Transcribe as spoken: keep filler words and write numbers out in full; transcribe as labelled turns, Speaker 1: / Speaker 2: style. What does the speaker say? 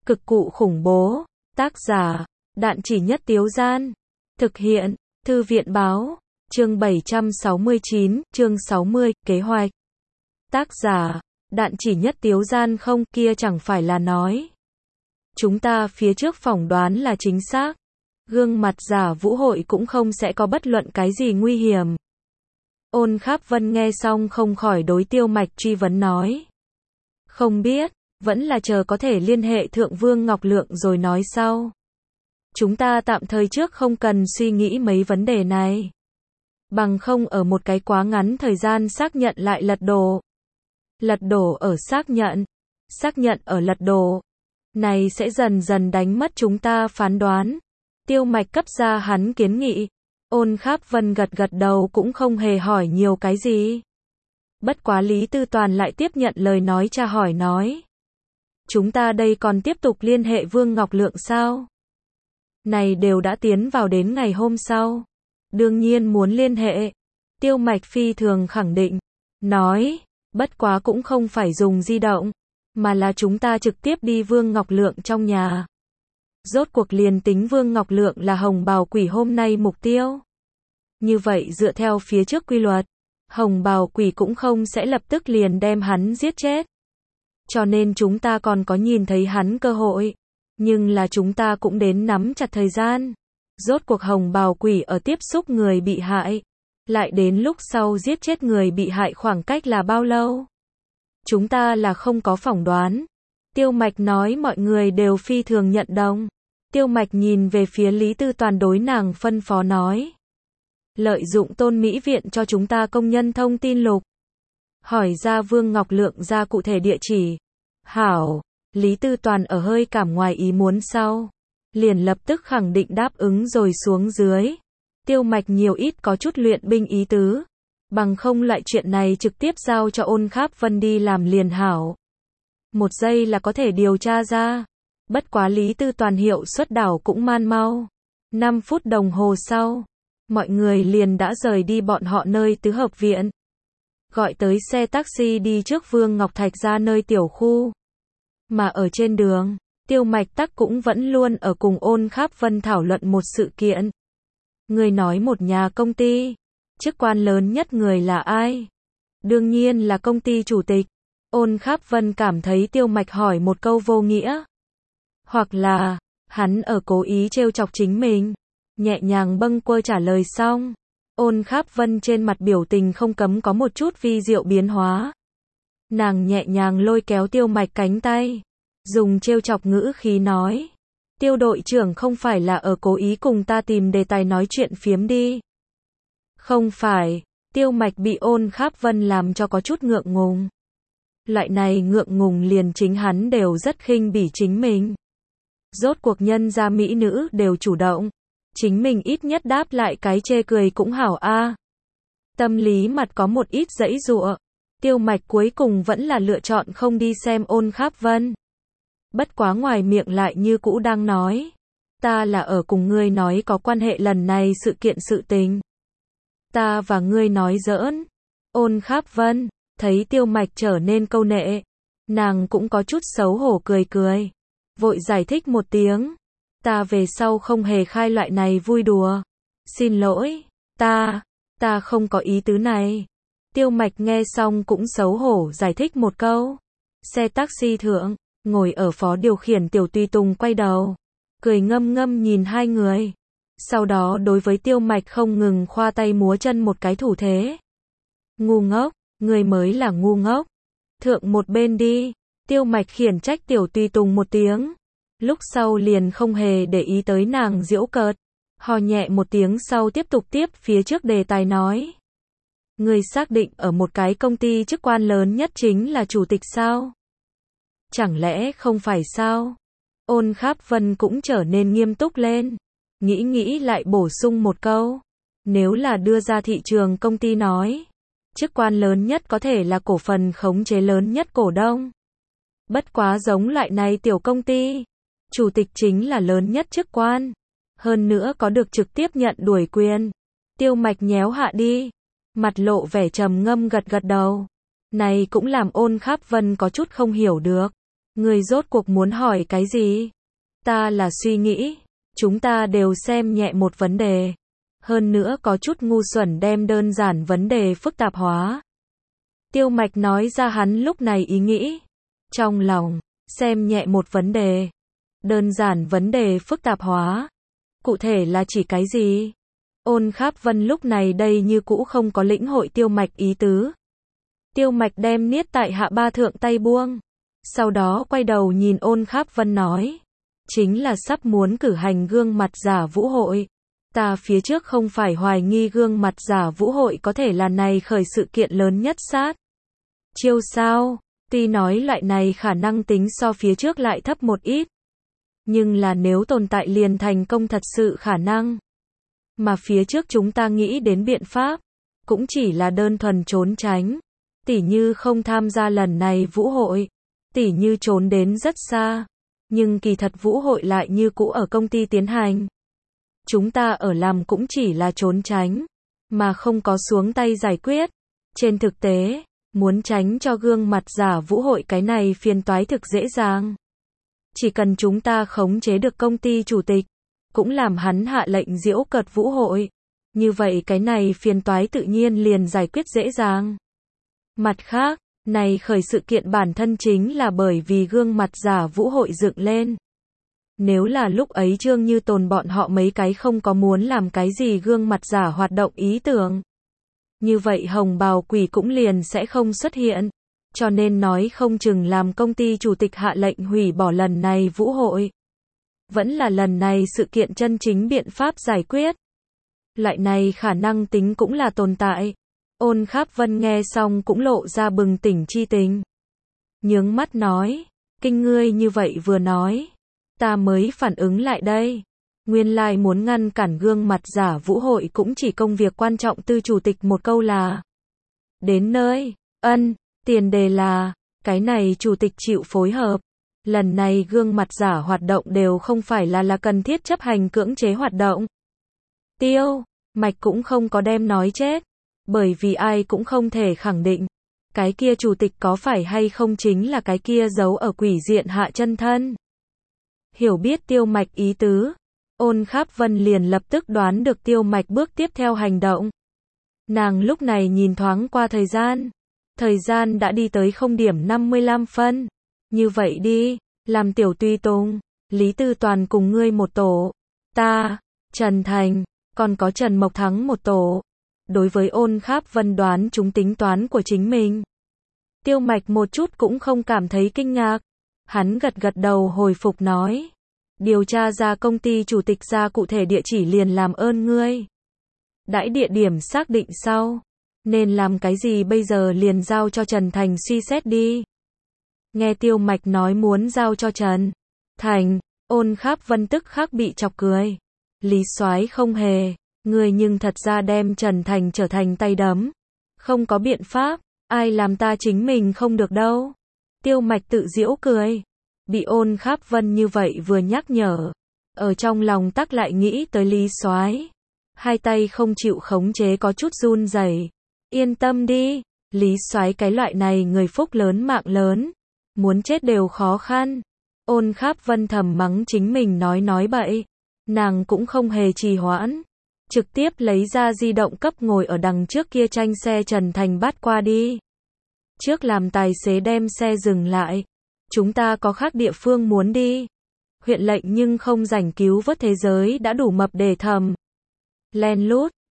Speaker 1: Cực cụ khủng bố. Tác giả, Đạn Chỉ Nhất Tiếu Gian. Thực hiện, Thư viện Báo. Chương bảy trăm sáu mươi chín, chương sáu mươi, kế hoạch. Tác giả, Đạn Chỉ Nhất Tiếu Gian. Không, kia chẳng phải là nói. Chúng ta phía trước phỏng đoán là chính xác. Gương mặt giả Vũ Hội cũng không sẽ có bất luận cái gì nguy hiểm. Ôn Kháp Vân nghe xong không khỏi đối Tiêu Mạch truy vấn nói. Không biết, vẫn là chờ có thể liên hệ Thượng Vương Ngọc Lượng rồi nói sau. Chúng ta tạm thời trước không cần suy nghĩ mấy vấn đề này. Bằng không ở một cái quá ngắn thời gian xác nhận lại lật đổ. Lật đổ ở xác nhận. Xác nhận ở lật đổ. Này sẽ dần dần đánh mất chúng ta phán đoán. Tiêu Mạch cấp ra hắn kiến nghị. Ôn Kháp Vân gật gật đầu cũng không hề hỏi nhiều cái gì. Bất quá Lý Tư Toàn lại tiếp nhận lời nói tra hỏi nói. Chúng ta đây còn tiếp tục liên hệ Vương Ngọc Lượng sao? Này đều đã tiến vào đến ngày hôm sau. Đương nhiên muốn liên hệ. Tiêu Mạch phi thường khẳng định. Nói, bất quá cũng không phải dùng di động. Mà là chúng ta trực tiếp đi Vương Ngọc Lượng trong nhà. Rốt cuộc liền tính Vương Ngọc Lượng là hồng bào quỷ hôm nay mục tiêu. Như vậy dựa theo phía trước quy luật, hồng bào quỷ cũng không sẽ lập tức liền đem hắn giết chết. Cho nên chúng ta còn có nhìn thấy hắn cơ hội. Nhưng là chúng ta cũng đến nắm chặt thời gian. Rốt cuộc hồng bào quỷ ở tiếp xúc người bị hại. Lại đến lúc sau giết chết người bị hại khoảng cách là bao lâu? Chúng ta là không có phỏng đoán. Tiêu Mạch nói mọi người đều phi thường nhận đồng. Tiêu Mạch nhìn về phía Lý Tư Toàn đối nàng phân phó nói. Lợi dụng Tôn Mỹ Viện cho chúng ta công nhân thông tin lục. Hỏi ra Vương Ngọc Lượng ra cụ thể địa chỉ. Hảo, Lý Tư Toàn ở hơi cảm ngoài ý muốn sau. Liền lập tức khẳng định đáp ứng rồi xuống dưới. Tiêu Mạch nhiều ít có chút luyện binh ý tứ. Bằng không loại chuyện này trực tiếp giao cho Ôn Kháp Vân đi làm liền hảo. Một giây là có thể điều tra ra. Bất quá Lý Tư Toàn hiệu suất đảo cũng man mau. năm phút đồng hồ sau, mọi người liền đã rời đi bọn họ nơi tứ hợp viện. Gọi tới xe taxi đi trước Vương Ngọc Thạch ra nơi tiểu khu. Mà ở trên đường, Tiêu Mạch Tắc cũng vẫn luôn ở cùng Ôn Kháp Vân thảo luận một sự kiện. Người nói một nhà công ty, chức quan lớn nhất người là ai? Đương nhiên là công ty chủ tịch. Ôn Kháp Vân cảm thấy Tiêu Mạch hỏi một câu vô nghĩa. Hoặc là, hắn ở cố ý trêu chọc chính mình. Nhẹ nhàng bâng quơ trả lời xong. Ôn Kháp Vân trên mặt biểu tình không cấm có một chút vi diệu biến hóa. Nàng nhẹ nhàng lôi kéo Tiêu Mạch cánh tay. Dùng trêu chọc ngữ khí nói. Tiêu đội trưởng không phải là ở cố ý cùng ta tìm đề tài nói chuyện phiếm đi. Không phải, Tiêu Mạch bị Ôn Kháp Vân làm cho có chút ngượng ngùng. Loại này ngượng ngùng liền chính hắn đều rất khinh bỉ chính mình. Rốt cuộc nhân gia mỹ nữ đều chủ động. Chính mình ít nhất đáp lại cái chê cười cũng hảo a. Tâm lý mặt có một ít giãy giụa. Tiêu Mạch cuối cùng vẫn là lựa chọn không đi xem Ôn Kháp Vân. Bất quá ngoài miệng lại như cũ đang nói. Ta là ở cùng ngươi nói có quan hệ lần này sự kiện sự tình. Ta và ngươi nói giỡn. Ôn Kháp Vân, thấy Tiêu Mạch trở nên câu nệ. Nàng cũng có chút xấu hổ cười cười. Vội giải thích một tiếng. Ta về sau không hề khai loại này vui đùa. Xin lỗi, ta, ta không có ý tứ này. Tiêu Mạch nghe xong cũng xấu hổ giải thích một câu. Xe taxi thượng, ngồi ở phó điều khiển Tiểu Tùy Tùng quay đầu. Cười ngâm ngâm nhìn hai người. Sau đó đối với Tiêu Mạch không ngừng khoa tay múa chân một cái thủ thế. Ngu ngốc, người mới là ngu ngốc. Thượng một bên đi. Tiêu Mạch khiển trách Tiểu Tùy Tùng một tiếng. Lúc sau liền không hề để ý tới nàng giễu cợt. Hò nhẹ một tiếng sau tiếp tục tiếp phía trước đề tài nói. Người xác định ở một cái công ty chức quan lớn nhất chính là chủ tịch sao? Chẳng lẽ không phải sao? Ôn Kháp Vân cũng trở nên nghiêm túc lên. Nghĩ nghĩ lại bổ sung một câu. Nếu là đưa ra thị trường công ty nói. Chức quan lớn nhất có thể là cổ phần khống chế lớn nhất cổ đông. Bất quá giống loại này tiểu công ty. Chủ tịch chính là lớn nhất chức quan. Hơn nữa có được trực tiếp nhận đuổi quyền. Tiêu Mạch nhéo hạ đi. Mặt lộ vẻ trầm ngâm gật gật đầu. Này cũng làm Ôn Kháp Vân có chút không hiểu được. Ngươi rốt cuộc muốn hỏi cái gì? Ta là suy nghĩ, chúng ta đều xem nhẹ một vấn đề. Hơn nữa có chút ngu xuẩn đem đơn giản vấn đề phức tạp hóa. Tiêu Mạch nói ra hắn lúc này ý nghĩ. Trong lòng, xem nhẹ một vấn đề. Đơn giản vấn đề phức tạp hóa. Cụ thể là chỉ cái gì? Ôn Kháp Vân lúc này đây như cũ không có lĩnh hội Tiêu Mạch ý tứ. Tiêu Mạch đem niết tại hạ ba thượng tay buông. Sau đó quay đầu nhìn Ôn Kháp Vân nói. Chính là sắp muốn cử hành gương mặt giả vũ hội. Ta phía trước không phải hoài nghi gương mặt giả vũ hội có thể là này khởi sự kiện lớn nhất sát. Chiêu sao? Tuy nói loại này khả năng tính so phía trước lại thấp một ít. Nhưng là nếu tồn tại liền thành công thật sự khả năng. Mà phía trước chúng ta nghĩ đến biện pháp. Cũng chỉ là đơn thuần trốn tránh. Tỉ như không tham gia lần này vũ hội. Tỉ như trốn đến rất xa. Nhưng kỳ thật vũ hội lại như cũ ở công ty tiến hành. Chúng ta ở làm cũng chỉ là trốn tránh. Mà không có xuống tay giải quyết. Trên thực tế, muốn tránh cho gương mặt giả vũ hội cái này phiền toái thực dễ dàng. Chỉ cần chúng ta khống chế được công ty chủ tịch. Cũng làm hắn hạ lệnh giễu cợt vũ hội. Như vậy cái này phiền toái tự nhiên liền giải quyết dễ dàng. Mặt khác, này khởi sự kiện bản thân chính là bởi vì gương mặt giả vũ hội dựng lên. Nếu là lúc ấy Trương Như Tồn bọn họ mấy cái không có muốn làm cái gì gương mặt giả hoạt động ý tưởng. Như vậy hồng bào quỷ cũng liền sẽ không xuất hiện. Cho nên nói không chừng làm công ty chủ tịch hạ lệnh hủy bỏ lần này vũ hội. Vẫn là lần này sự kiện chân chính biện pháp giải quyết. Loại này khả năng tính cũng là tồn tại. Ôn Kháp Vân nghe xong cũng lộ ra bừng tỉnh chi tình. Nhướng mắt nói, kinh ngươi như vậy vừa nói. Ta mới phản ứng lại đây. Nguyên lai muốn ngăn cản gương mặt giả vũ hội cũng chỉ công việc quan trọng tư chủ tịch một câu là. Đến nơi, ân, tiền đề là, cái này chủ tịch chịu phối hợp. Lần này gương mặt giả hoạt động đều không phải là là cần thiết chấp hành cưỡng chế hoạt động. Tiêu, Mạch cũng không có đem nói chết. Bởi vì ai cũng không thể khẳng định. Cái kia chủ tịch có phải hay không chính là cái kia giấu ở quỷ diện hạ chân thân. Hiểu biết Tiêu Mạch ý tứ. Ôn Kháp Vân liền lập tức đoán được Tiêu Mạch bước tiếp theo hành động. Nàng lúc này nhìn thoáng qua thời gian. Thời gian đã đi tới không điểm năm mươi lăm phân. Như vậy đi, làm tiểu tùy tùng, Lý Tư Toàn cùng ngươi một tổ. Ta, Trần Thành, còn có Trần Mộc Thắng một tổ. Đối với Ôn Kháp Vân đoán chúng tính toán của chính mình. Tiêu Mạch một chút cũng không cảm thấy kinh ngạc. Hắn gật gật đầu hồi phục nói. Điều tra ra công ty chủ tịch ra cụ thể địa chỉ liền làm ơn ngươi. Đãi địa điểm xác định sau. Nên làm cái gì bây giờ liền giao cho Trần Thành suy xét đi. Nghe Tiêu Mạch nói muốn giao cho Trần Thành, Ôn Kháp Vân tức khắc bị chọc cười. Lý Soái không hề. Người nhưng thật ra đem Trần Thành trở thành tay đấm. Không có biện pháp, ai làm ta chính mình không được đâu. Tiêu Mạch tự giễu cười. Bị Ôn Kháp Vân như vậy vừa nhắc nhở. Ở trong lòng tắc lại nghĩ tới Lý Soái. Hai tay không chịu khống chế có chút run rẩy. Yên tâm đi, Lý Soái cái loại này người phúc lớn mạng lớn. Muốn chết đều khó khăn. Ôn Kháp Vân thầm mắng chính mình nói nói bậy. Nàng cũng không hề trì hoãn. Trực tiếp lấy ra di động cấp ngồi ở đằng trước kia tranh xe Trần Thành bắt qua đi. Trước làm tài xế đem xe dừng lại. Chúng ta có khác địa phương muốn đi. Huyện lệnh nhưng không rảnh cứu vớt thế giới đã đủ mập để thầm. Len lút,